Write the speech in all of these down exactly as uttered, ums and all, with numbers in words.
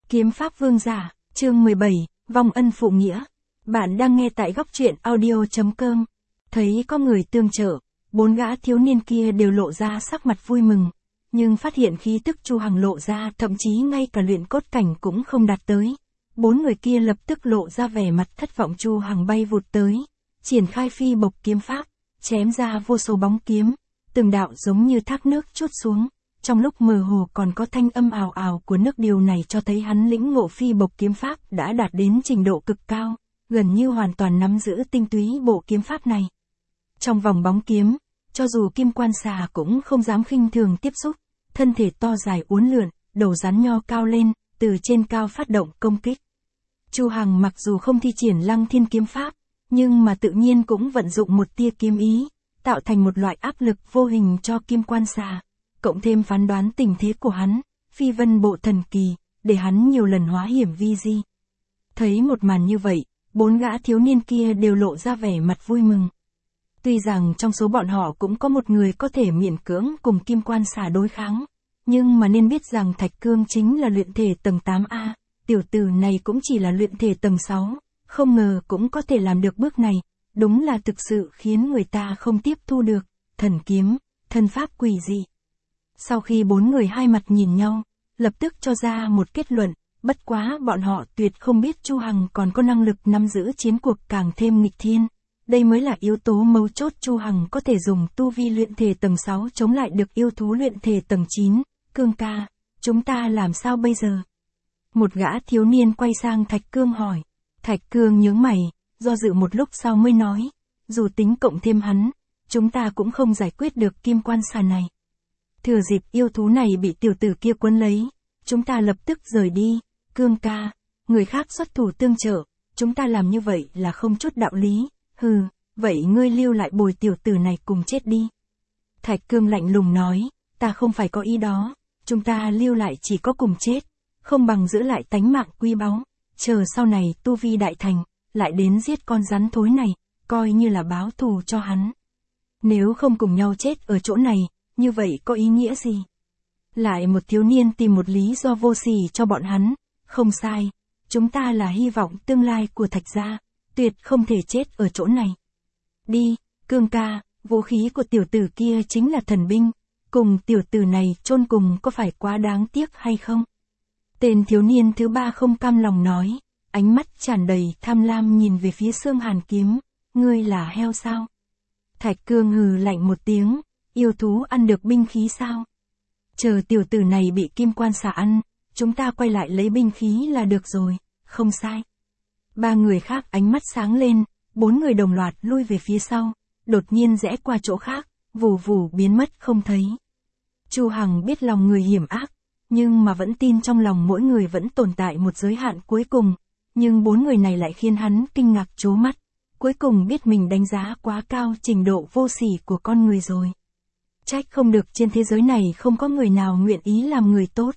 Kiếm pháp vương giả, chương mười bảy, vong ân phụ nghĩa. Bạn đang nghe tại góc truyện audio chấm com. Thấy có người tương trợ, bốn gã thiếu niên kia đều lộ ra sắc mặt vui mừng. Nhưng phát hiện khí tức Chu Hằng lộ ra, thậm chí ngay cả luyện cốt cảnh cũng không đạt tới. Bốn người kia lập tức lộ ra vẻ mặt thất vọng. Chu Hằng bay vụt tới, triển khai phi bộc kiếm pháp, chém ra vô số bóng kiếm, từng đạo giống như thác nước trút xuống. Trong lúc mơ hồ còn có thanh âm ào ào của nước, điều này cho thấy hắn lĩnh ngộ phi bộc kiếm pháp đã đạt đến trình độ cực cao, gần như hoàn toàn nắm giữ tinh túy bộ kiếm pháp này. Trong vòng bóng kiếm, cho dù kim quan xà cũng không dám khinh thường tiếp xúc, thân thể to dài uốn lượn, đầu rắn nho cao lên, từ trên cao phát động công kích. Chu Hằng mặc dù không thi triển Lăng Thiên kiếm pháp, nhưng mà tự nhiên cũng vận dụng một tia kiếm ý, tạo thành một loại áp lực vô hình cho kim quan xà. Cộng thêm phán đoán tình thế của hắn, phi vân bộ thần kỳ, để hắn nhiều lần hóa hiểm vi di. Thấy một màn như vậy, bốn gã thiếu niên kia đều lộ ra vẻ mặt vui mừng. Tuy rằng trong số bọn họ cũng có một người có thể miễn cưỡng cùng kim quan xà đối kháng, nhưng mà nên biết rằng Thạch Cương chính là luyện thể tầng tám A, tiểu tử này cũng chỉ là luyện thể tầng sáu, không ngờ cũng có thể làm được bước này, đúng là thực sự khiến người ta không tiếp thu được. Thần kiếm, thân pháp quỷ dị. Sau khi bốn người hai mặt nhìn nhau, lập tức cho ra một kết luận, bất quá bọn họ tuyệt không biết Chu Hằng còn có năng lực nắm giữ chiến cuộc càng thêm nghịch thiên. Đây mới là yếu tố mấu chốt. Chu Hằng có thể dùng tu vi luyện thể tầng sáu chống lại được yêu thú luyện thể tầng chín. Cương ca, chúng ta làm sao bây giờ? Một gã thiếu niên quay sang Thạch Cương hỏi. Thạch Cương nhướng mày, do dự một lúc sau mới nói, dù tính cộng thêm hắn, chúng ta cũng không giải quyết được kim quan xà này. Thừa dịp yêu thú này bị tiểu tử kia quấn lấy, chúng ta lập tức rời đi. Cương ca, người khác xuất thủ tương trợ, chúng ta làm như vậy là không chút đạo lý. Hừ, vậy ngươi lưu lại bồi tiểu tử này cùng chết đi. Thạch Cương lạnh lùng nói, ta không phải có ý đó, chúng ta lưu lại chỉ có cùng chết, không bằng giữ lại tánh mạng quý báu, chờ sau này tu vi đại thành, lại đến giết con rắn thối này, coi như là báo thù cho hắn. Nếu không cùng nhau chết ở chỗ này, như vậy có ý nghĩa gì? Lại một thiếu niên tìm một lý do vô sỉ cho bọn hắn. Không sai, chúng ta là hy vọng tương lai của Thạch gia, tuyệt không thể chết ở chỗ này. Đi, Cương ca, vũ khí của tiểu tử kia chính là thần binh, cùng tiểu tử này chôn cùng có phải quá đáng tiếc hay không? Tên thiếu niên thứ ba không cam lòng nói, ánh mắt tràn đầy tham lam nhìn về phía Xương Hàn kiếm, ngươi là heo sao? Thạch Cương hừ lạnh một tiếng, yêu thú ăn được binh khí sao? Chờ tiểu tử này bị kim quan xà ăn, chúng ta quay lại lấy binh khí là được rồi, không sai. Ba người khác ánh mắt sáng lên, bốn người đồng loạt lui về phía sau, đột nhiên rẽ qua chỗ khác, vù vù biến mất không thấy. Chu Hằng biết lòng người hiểm ác, nhưng mà vẫn tin trong lòng mỗi người vẫn tồn tại một giới hạn cuối cùng, nhưng bốn người này lại khiến hắn kinh ngạc trố mắt, cuối cùng biết mình đánh giá quá cao trình độ vô sỉ của con người rồi. Trách không được trên thế giới này không có người nào nguyện ý làm người tốt.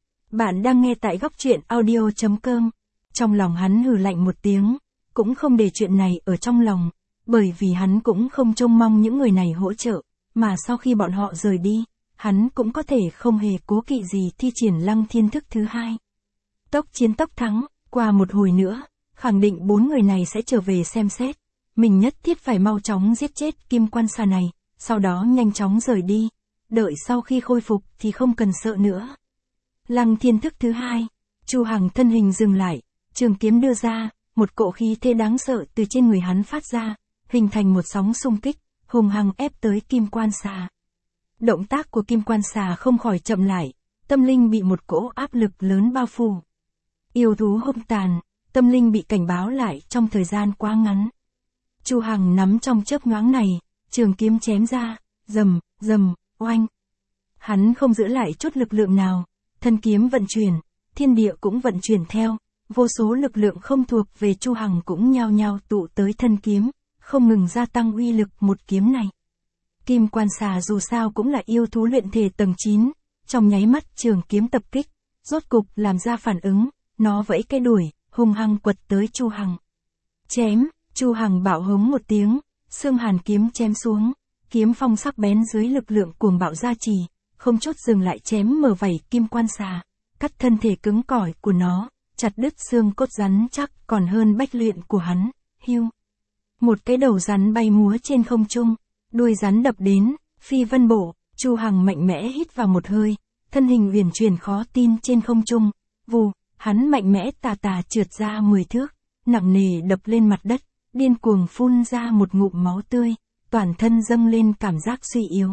Bạn đang nghe tại góc truyện audio chấm com. Trong lòng hắn hừ lạnh một tiếng, cũng không để chuyện này ở trong lòng, bởi vì hắn cũng không trông mong những người này hỗ trợ, mà sau khi bọn họ rời đi, hắn cũng có thể không hề cố kỵ gì thi triển Lăng Thiên thức thứ hai. Tốc chiến tốc thắng, qua một hồi nữa, khẳng định bốn người này sẽ trở về xem xét, mình nhất thiết phải mau chóng giết chết kim quan xà này, sau đó nhanh chóng rời đi, đợi sau khi khôi phục thì không cần sợ nữa. Lăng Thiên thức thứ hai, Chu Hằng thân hình dừng lại, trường kiếm đưa ra, một cỗ khí thế đáng sợ từ trên người hắn phát ra, hình thành một sóng xung kích, hùng hăng ép tới kim quan xà. Động tác của kim quan xà không khỏi chậm lại, tâm linh bị một cỗ áp lực lớn bao phủ. Yêu thú hung tàn, tâm linh bị cảnh báo lại trong thời gian quá ngắn. Chu Hằng nắm trong chớp nhoáng này, trường kiếm chém ra, rầm, rầm, oanh. Hắn không giữ lại chút lực lượng nào, thân kiếm vận chuyển, thiên địa cũng vận chuyển theo, vô số lực lượng không thuộc về Chu Hằng cũng nhao nhao tụ tới thân kiếm, không ngừng gia tăng uy lực một kiếm này. Kim quan xà dù sao cũng là yêu thú luyện thể tầng chín, trong nháy mắt trường kiếm tập kích, rốt cục làm ra phản ứng, nó vẫy cái đuổi, hung hăng quật tới Chu Hằng. Chém, Chu Hằng bạo hống một tiếng, Xương Hàn kiếm chém xuống, kiếm phong sắc bén dưới lực lượng cuồng bạo gia trì, không chút dừng lại chém mở vảy kim quan xà, cắt thân thể cứng cỏi của nó, chặt đứt xương cốt rắn chắc còn hơn bách luyện của hắn. Hiu. Một cái đầu rắn bay múa trên không trung, đuôi rắn đập đến, phi vân bộ, Chu Hằng mạnh mẽ hít vào một hơi, thân hình uyển chuyển khó tin trên không trung, vù, hắn mạnh mẽ tà tà trượt ra mười thước, nặng nề đập lên mặt đất, điên cuồng phun ra một ngụm máu tươi, toàn thân dâng lên cảm giác suy yếu.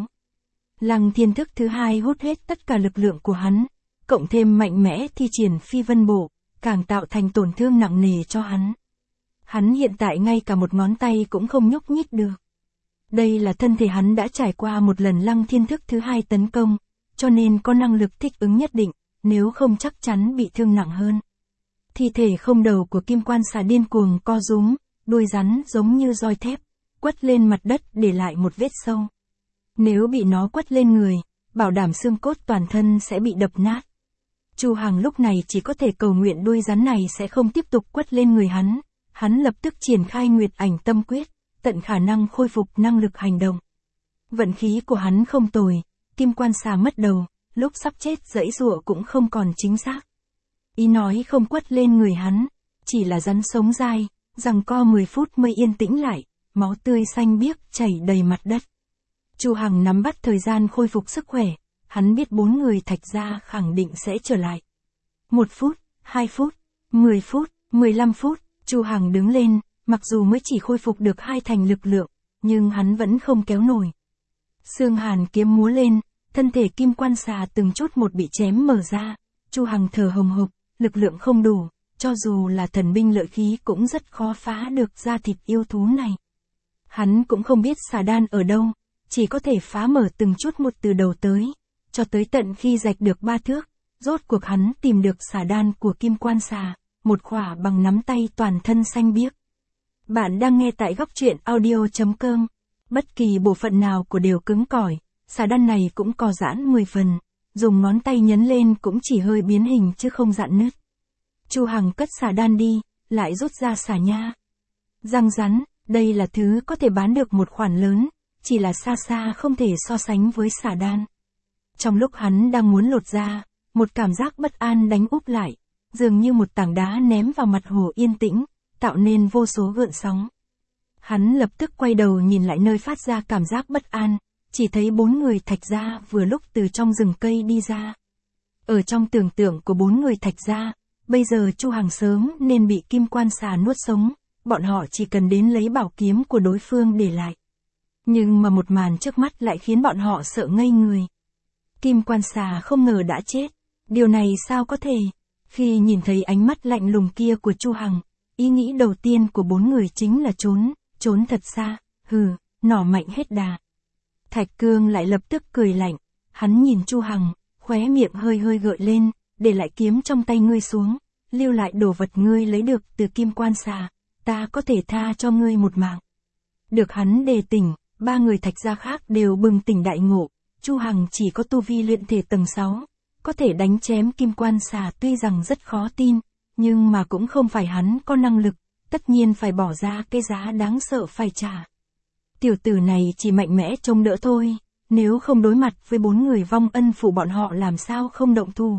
Lăng thiên thức thứ hai hút hết tất cả lực lượng của hắn, cộng thêm mạnh mẽ thi triển phi vân bộ, càng tạo thành tổn thương nặng nề cho hắn. Hắn hiện tại ngay cả một ngón tay cũng không nhúc nhích được. Đây là thân thể hắn đã trải qua một lần lăng thiên thức thứ hai tấn công, cho nên có năng lực thích ứng nhất định, nếu không chắc chắn bị thương nặng hơn. Thi thể không đầu của kim quan xà điên cuồng co rúm, đuôi rắn giống như roi thép, quất lên mặt đất để lại một vết sâu. Nếu bị nó quất lên người, bảo đảm xương cốt toàn thân sẽ bị đập nát. Chu Hằng lúc này chỉ có thể cầu nguyện đuôi rắn này sẽ không tiếp tục quất lên người hắn. Hắn lập tức triển khai Nguyệt Ảnh Tâm Quyết, tận khả năng khôi phục năng lực hành động. Vận khí của hắn không tồi, kim quan xà mất đầu, lúc sắp chết giãy giụa cũng không còn chính xác. Ý nói không quất lên người hắn, chỉ là rắn sống dai, giằng co mười phút mới yên tĩnh lại, máu tươi xanh biếc chảy đầy mặt đất. Chu Hằng nắm bắt thời gian khôi phục sức khỏe, hắn biết bốn người Thạch gia khẳng định sẽ trở lại. Một phút, hai phút, mười phút, mười lăm phút, Chu Hằng đứng lên, mặc dù mới chỉ khôi phục được hai thành lực lượng, nhưng hắn vẫn không kéo nổi. Xương hàn kiếm múa lên, thân thể kim quan xà từng chút một bị chém mở ra, Chu Hằng thở hồng hộc, lực lượng không đủ, cho dù là thần binh lợi khí cũng rất khó phá được da thịt yêu thú này. Hắn cũng không biết xà đan ở đâu, chỉ có thể phá mở từng chút một từ đầu tới, cho tới tận khi rạch được ba thước, rốt cuộc hắn tìm được xà đan của kim quan xà, một khỏa bằng nắm tay toàn thân xanh biếc. Bạn đang nghe tại góc truyện audio chấm com. Bất kỳ bộ phận nào của đều cứng cỏi, xà đan này cũng co giãn mười phần, dùng ngón tay nhấn lên cũng chỉ hơi biến hình chứ không dạn nứt. Chu Hằng cất xà đan đi, lại rút ra xà nha. Răng rắn, đây là thứ có thể bán được một khoản lớn, chỉ là xa xa không thể so sánh với xà đan. Trong lúc hắn đang muốn lột ra, một cảm giác bất an đánh úp lại, dường như một tảng đá ném vào mặt hồ yên tĩnh, tạo nên vô số gợn sóng. Hắn lập tức quay đầu nhìn lại nơi phát ra cảm giác bất an, chỉ thấy bốn người Thạch gia vừa lúc từ trong rừng cây đi ra. Ở trong tưởng tượng của bốn người Thạch gia, bây giờ Chu Hằng sớm nên bị kim quan xà nuốt sống, bọn họ chỉ cần đến lấy bảo kiếm của đối phương để lại. Nhưng mà một màn trước mắt lại khiến bọn họ sợ ngây người. Kim quan xà không ngờ đã chết, điều này sao có thể? Khi nhìn thấy ánh mắt lạnh lùng kia của Chu Hằng, ý nghĩ đầu tiên của bốn người chính là trốn, trốn thật xa, hừ, nỏ mạnh hết đà. Thạch Cương lại lập tức cười lạnh, hắn nhìn Chu Hằng, khóe miệng hơi hơi gợi lên, để lại kiếm trong tay ngươi xuống, lưu lại đồ vật ngươi lấy được từ kim quan xà, ta có thể tha cho ngươi một mạng. Được hắn đề tỉnh, ba người Thạch gia khác đều bừng tỉnh đại ngộ, Chu Hằng chỉ có tu vi luyện thể tầng sáu, có thể đánh chém kim quan xà tuy rằng rất khó tin, nhưng mà cũng không phải hắn có năng lực, tất nhiên phải bỏ ra cái giá đáng sợ phải trả. Tiểu tử này chỉ mạnh mẽ trông đỡ thôi, nếu không đối mặt với bốn người vong ân phụ bọn họ làm sao không động thủ.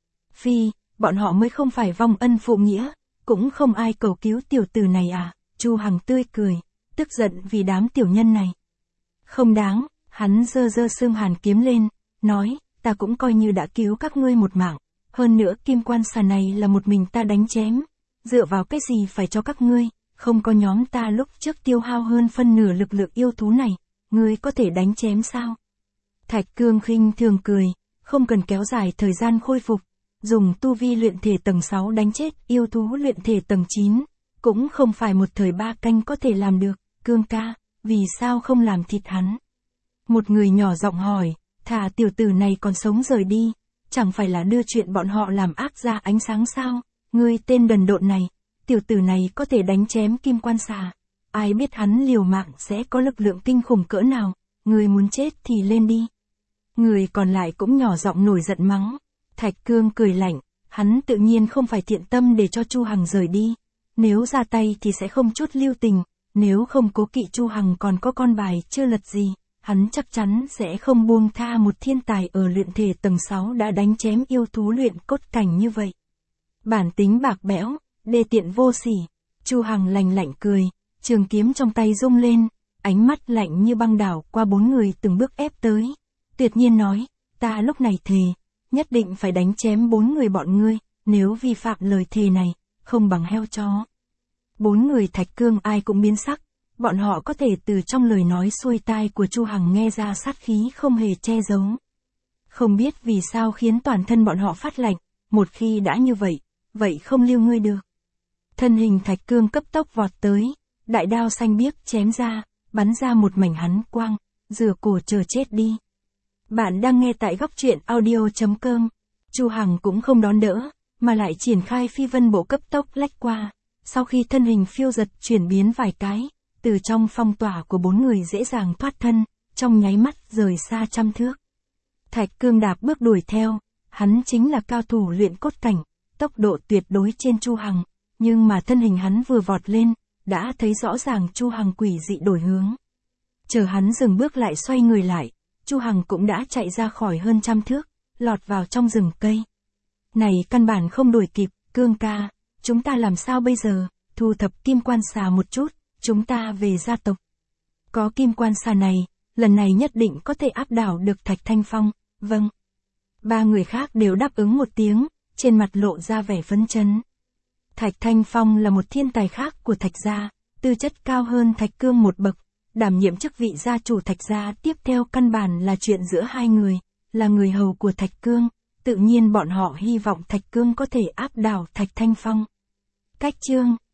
Phi, bọn họ mới không phải vong ân phụ nghĩa, cũng không ai cầu cứu tiểu tử này à, Chu Hằng tươi cười, tức giận vì đám tiểu nhân này. Không đáng, hắn giơ giơ xương hàn kiếm lên, nói, ta cũng coi như đã cứu các ngươi một mạng, hơn nữa kim quan xà này là một mình ta đánh chém, dựa vào cái gì phải cho các ngươi, không có nhóm ta lúc trước tiêu hao hơn phân nửa lực lượng yêu thú này, ngươi có thể đánh chém sao? Thạch Cương khinh thường cười, không cần kéo dài thời gian khôi phục, dùng tu vi luyện thể tầng sáu đánh chết yêu thú luyện thể tầng chín, cũng không phải một thời ba canh có thể làm được, Cương ca, vì sao không làm thịt hắn? Một người nhỏ giọng hỏi, thà tiểu tử này còn sống rời đi, chẳng phải là đưa chuyện bọn họ làm ác ra ánh sáng sao? Ngươi tên đần độn này, tiểu tử này có thể đánh chém kim quan xà, ai biết hắn liều mạng sẽ có lực lượng kinh khủng cỡ nào, ngươi muốn chết thì lên đi. Người còn lại cũng nhỏ giọng nổi giận mắng. Thạch Cương cười lạnh, hắn tự nhiên không phải thiện tâm để cho Chu Hằng rời đi, nếu ra tay thì sẽ không chút lưu tình, nếu không cố kỵ Chu Hằng còn có con bài chưa lật gì, hắn chắc chắn sẽ không buông tha một thiên tài ở luyện thể tầng sáu đã đánh chém yêu thú luyện cốt cảnh như vậy. Bản tính bạc bẽo, đê tiện vô sỉ. Chu Hằng lạnh lạnh cười, trường kiếm trong tay rung lên, ánh mắt lạnh như băng đảo qua bốn người từng bước ép tới. Tuyệt nhiên nói, ta lúc này thề, nhất định phải đánh chém bốn người bọn ngươi, nếu vi phạm lời thề này, không bằng heo chó. Bốn người Thạch Cương ai cũng biến sắc, bọn họ có thể từ trong lời nói xuôi tai của Chu Hằng nghe ra sát khí không hề che giấu. Không biết vì sao khiến toàn thân bọn họ phát lạnh, một khi đã như vậy, vậy không lưu ngươi được. Thân hình Thạch Cương cấp tốc vọt tới, đại đao xanh biếc chém ra, bắn ra một mảnh hắn quang, rửa cổ chờ chết đi. Bạn đang nghe tại góc truyện audio chấm com. Chu Hằng cũng không đón đỡ, mà lại triển khai phi vân bộ cấp tốc lách qua. Sau khi thân hình phiêu giật chuyển biến vài cái, từ trong phong tỏa của bốn người dễ dàng thoát thân, trong nháy mắt rời xa trăm thước. Thạch Cương đạp bước đuổi theo, hắn chính là cao thủ luyện cốt cảnh, tốc độ tuyệt đối trên Chu Hằng, nhưng mà thân hình hắn vừa vọt lên, đã thấy rõ ràng Chu Hằng quỷ dị đổi hướng. Chờ hắn dừng bước lại xoay người lại, Chu Hằng cũng đã chạy ra khỏi hơn trăm thước, lọt vào trong rừng cây. Này căn bản không đuổi kịp, Cương ca, chúng ta làm sao bây giờ, thu thập kim quan xà một chút, chúng ta về gia tộc. Có kim quan xà này, lần này nhất định có thể áp đảo được Thạch Thanh Phong, vâng. Ba người khác đều đáp ứng một tiếng, trên mặt lộ ra vẻ phấn chấn. Thạch Thanh Phong là một thiên tài khác của Thạch gia, tư chất cao hơn Thạch Cương một bậc, đảm nhiệm chức vị gia chủ Thạch gia tiếp theo căn bản là chuyện giữa hai người, là người hầu của Thạch Cương, tự nhiên bọn họ hy vọng Thạch Cương có thể áp đảo Thạch Thanh Phong. Cách chương